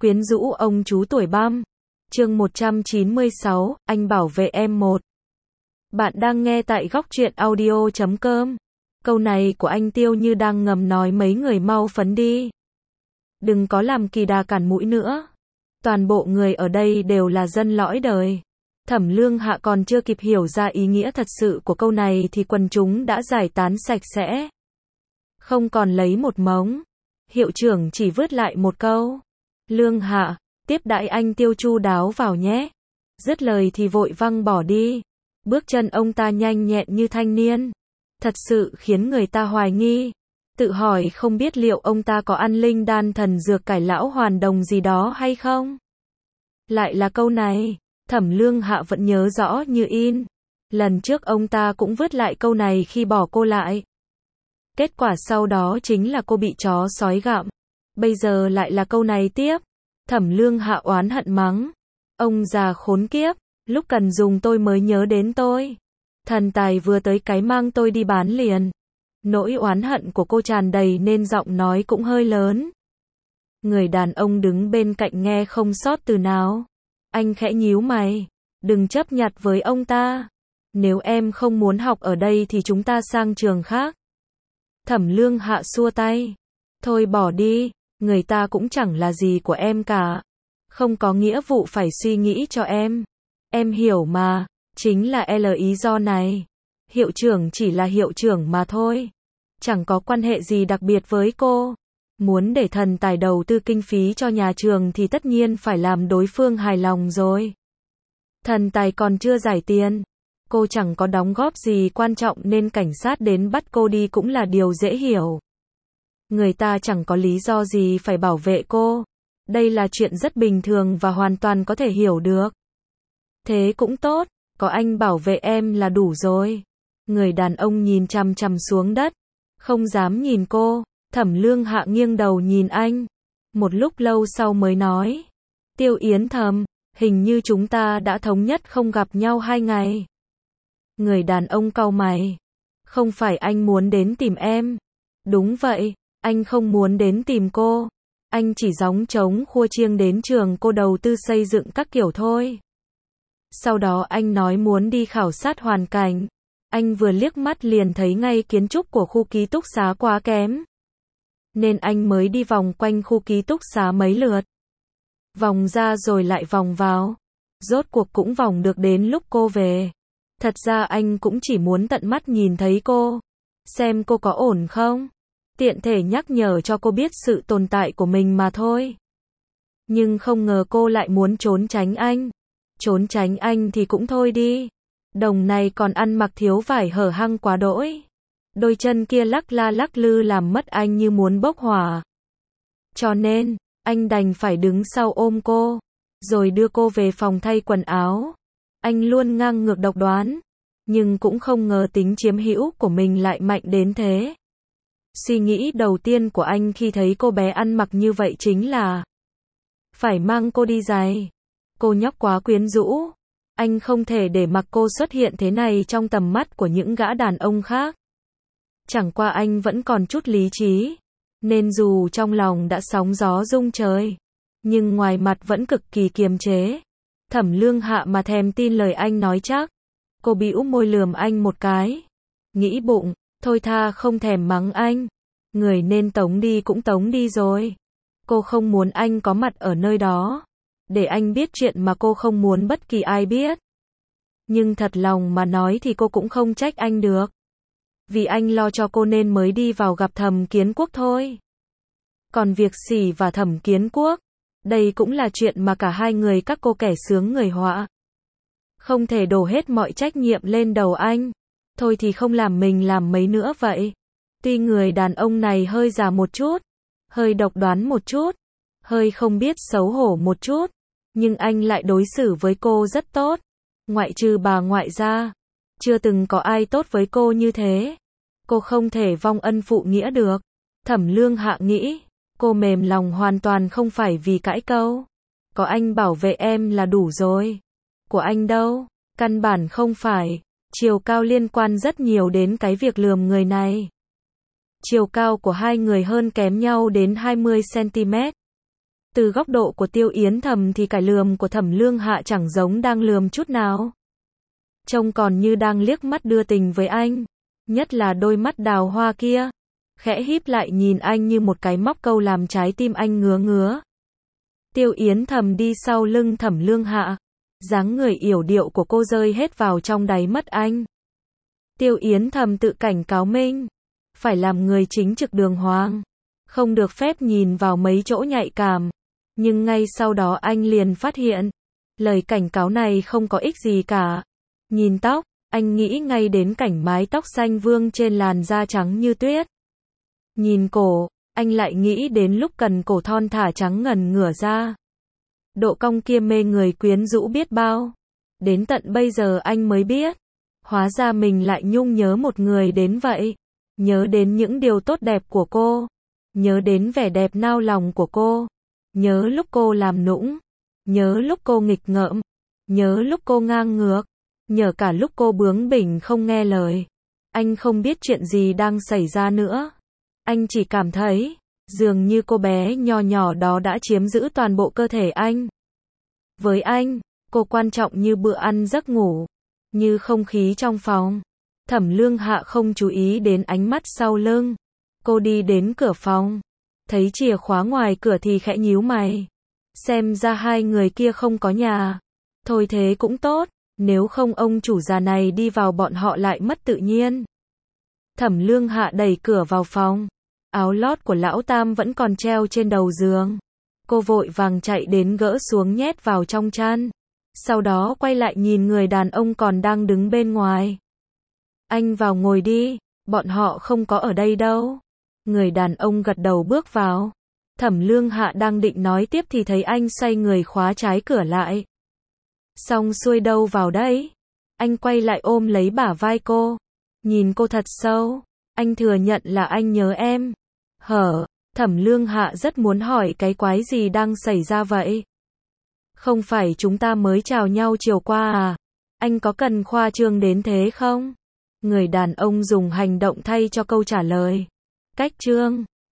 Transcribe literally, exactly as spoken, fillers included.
Quyến rũ ông chú tuổi băm. Chương một trăm chín mươi sáu, anh bảo vệ em một. Bạn đang nghe tại góc truyện audio chấm com. Câu này của anh Tiêu như đang ngầm nói mấy người mau phấn đi. Đừng có làm kỳ đà cản mũi nữa. Toàn bộ người ở đây đều là dân lõi đời. Thẩm Lương Hạ còn chưa kịp hiểu ra ý nghĩa thật sự của câu này thì quần chúng đã giải tán sạch sẽ. Không còn lấy một mống. Hiệu trưởng chỉ vứt lại một câu. Lương Hạ, tiếp đãi anh Tiêu chu đáo vào nhé. Dứt lời thì vội văng bỏ đi. Bước chân ông ta nhanh nhẹn như thanh niên. Thật sự khiến người ta hoài nghi. Tự hỏi không biết liệu ông ta có ăn linh đan thần dược cải lão hoàn đồng gì đó hay không? Lại là câu này, Thẩm Lương Hạ vẫn nhớ rõ như in. Lần trước ông ta cũng vứt lại câu này khi bỏ cô lại. Kết quả sau đó chính là cô bị chó sói gặm. Bây giờ lại là câu này tiếp. Thẩm Lương Hạ oán hận mắng. Ông già khốn kiếp, lúc cần dùng tôi mới nhớ đến tôi. Thần tài vừa tới cái mang tôi đi bán liền. Nỗi oán hận của cô tràn đầy nên giọng nói cũng hơi lớn. Người đàn ông đứng bên cạnh nghe không sót từ nào. Anh khẽ nhíu mày. Đừng chấp nhặt với ông ta. Nếu em không muốn học ở đây thì chúng ta sang trường khác. Thẩm Lương Hạ xua tay. Thôi bỏ đi, người ta cũng chẳng là gì của em cả. Không có nghĩa vụ phải suy nghĩ cho em. Em hiểu mà, chính là lý do này. Hiệu trưởng chỉ là hiệu trưởng mà thôi. Chẳng có quan hệ gì đặc biệt với cô. Muốn để thần tài đầu tư kinh phí cho nhà trường thì tất nhiên phải làm đối phương hài lòng rồi. Thần tài còn chưa giải tiền. Cô chẳng có đóng góp gì quan trọng nên cảnh sát đến bắt cô đi cũng là điều dễ hiểu. Người ta chẳng có lý do gì phải bảo vệ cô. Đây là chuyện rất bình thường và hoàn toàn có thể hiểu được. Thế cũng tốt, có anh bảo vệ em là đủ rồi. Người đàn ông nhìn chằm chằm xuống đất, không dám nhìn cô. Thẩm Lương Hạ nghiêng đầu nhìn anh. Một lúc lâu sau mới nói. Tiêu Yến Thầm, hình như chúng ta đã thống nhất không gặp nhau hai ngày. Người đàn ông cau mày. Không phải anh muốn đến tìm em. Đúng vậy, anh không muốn đến tìm cô. Anh chỉ gióng trống khua chiêng đến trường cô đầu tư xây dựng các kiểu thôi. Sau đó anh nói muốn đi khảo sát hoàn cảnh. Anh vừa liếc mắt liền thấy ngay kiến trúc của khu ký túc xá quá kém. Nên anh mới đi vòng quanh khu ký túc xá mấy lượt. Vòng ra rồi lại vòng vào. Rốt cuộc cũng vòng được đến lúc cô về. Thật ra anh cũng chỉ muốn tận mắt nhìn thấy cô. Xem cô có ổn không. Tiện thể nhắc nhở cho cô biết sự tồn tại của mình mà thôi. Nhưng không ngờ cô lại muốn trốn tránh anh. Trốn tránh anh thì cũng thôi đi. Đồng này còn ăn mặc thiếu vải hở hang quá đỗi. Đôi chân kia lắc la lắc lư làm mất anh như muốn bốc hỏa. Cho nên, anh đành phải đứng sau ôm cô. Rồi đưa cô về phòng thay quần áo. Anh luôn ngang ngược độc đoán. Nhưng cũng không ngờ tính chiếm hữu của mình lại mạnh đến thế. Suy nghĩ đầu tiên của anh khi thấy cô bé ăn mặc như vậy chính là phải mang cô đi giày. Cô nhóc quá quyến rũ. Anh không thể để mặc cô xuất hiện thế này trong tầm mắt của những gã đàn ông khác. Chẳng qua anh vẫn còn chút lý trí. Nên dù trong lòng đã sóng gió rung trời. Nhưng ngoài mặt vẫn cực kỳ kiềm chế. Thẩm Lương Hạ mà thèm tin lời anh nói chắc. Cô bĩu môi lườm anh một cái. Nghĩ bụng, thôi tha không thèm mắng anh. Người nên tống đi cũng tống đi rồi. Cô không muốn anh có mặt ở nơi đó. Để anh biết chuyện mà cô không muốn bất kỳ ai biết. Nhưng thật lòng mà nói thì cô cũng không trách anh được. Vì anh lo cho cô nên mới đi vào gặp Thẩm Kiến Quốc thôi. Còn việc Sỉ và Thẩm Kiến Quốc, đây cũng là chuyện mà cả hai người các cô kẻ sướng người họa. Không thể đổ hết mọi trách nhiệm lên đầu anh. Thôi thì không làm mình làm mấy nữa vậy. Tuy người đàn ông này hơi già một chút, hơi độc đoán một chút, hơi không biết xấu hổ một chút, nhưng anh lại đối xử với cô rất tốt. Ngoại trừ bà ngoại ra, chưa từng có ai tốt với cô như thế. Cô không thể vong ân phụ nghĩa được. Thẩm Lương Hạ nghĩ, cô mềm lòng hoàn toàn không phải vì cãi câu. Có anh bảo vệ em là đủ rồi. Của anh đâu, căn bản không phải. Chiều cao liên quan rất nhiều đến cái việc lườm người này. Chiều cao của hai người hơn kém nhau đến hai mươi xăng ti mét. Từ góc độ của Tiêu Yến Thầm thì cái lườm của Thẩm Lương Hạ chẳng giống đang lườm chút nào. Trông còn như đang liếc mắt đưa tình với anh. Nhất là đôi mắt đào hoa kia. Khẽ híp lại nhìn anh như một cái móc câu làm trái tim anh ngứa ngứa. Tiêu Yến Thầm đi sau lưng Thẩm Lương Hạ. Dáng người yểu điệu của cô rơi hết vào trong đáy mắt anh. Tiêu Yến Thầm tự cảnh cáo mình. Phải làm người chính trực đường hoàng. Không được phép nhìn vào mấy chỗ nhạy cảm. Nhưng ngay sau đó anh liền phát hiện. Lời cảnh cáo này không có ích gì cả. Nhìn tóc, anh nghĩ ngay đến cảnh mái tóc xanh vương trên làn da trắng như tuyết. Nhìn cổ, anh lại nghĩ đến lúc cần cổ thon thả trắng ngần ngửa ra. Độ cong kia mê người quyến rũ biết bao. Đến tận bây giờ anh mới biết. Hóa ra mình lại nhung nhớ một người đến vậy. Nhớ đến những điều tốt đẹp của cô. Nhớ đến vẻ đẹp nao lòng của cô. Nhớ lúc cô làm nũng. Nhớ lúc cô nghịch ngợm. Nhớ lúc cô ngang ngược. Nhớ cả lúc cô bướng bỉnh không nghe lời. Anh không biết chuyện gì đang xảy ra nữa. Anh chỉ cảm thấy, dường như cô bé nho nhỏ đó đã chiếm giữ toàn bộ cơ thể anh. Với anh, cô quan trọng như bữa ăn giấc ngủ, như không khí trong phòng. Thẩm Lương Hạ không chú ý đến ánh mắt sau lưng. Cô đi đến cửa phòng, thấy chìa khóa ngoài cửa thì khẽ nhíu mày. Xem ra hai người kia không có nhà. Thôi thế cũng tốt, nếu không ông chủ già này đi vào bọn họ lại mất tự nhiên. Thẩm Lương Hạ đẩy cửa vào phòng. Áo lót của lão Tam vẫn còn treo trên đầu giường. Cô vội vàng chạy đến gỡ xuống nhét vào trong chăn. Sau đó quay lại nhìn người đàn ông còn đang đứng bên ngoài. Anh vào ngồi đi, bọn họ không có ở đây đâu. Người đàn ông gật đầu bước vào. Thẩm Lương Hạ đang định nói tiếp thì thấy anh xoay người khóa trái cửa lại. Xong xuôi đâu vào đây? Anh quay lại ôm lấy bả vai cô. Nhìn cô thật sâu. Anh thừa nhận là anh nhớ em. Hở, Thẩm Lương Hạ rất muốn hỏi cái quái gì đang xảy ra vậy. Không phải chúng ta mới chào nhau chiều qua à? Anh có cần khoa trương đến thế không? Người đàn ông dùng hành động thay cho câu trả lời. Cách trương.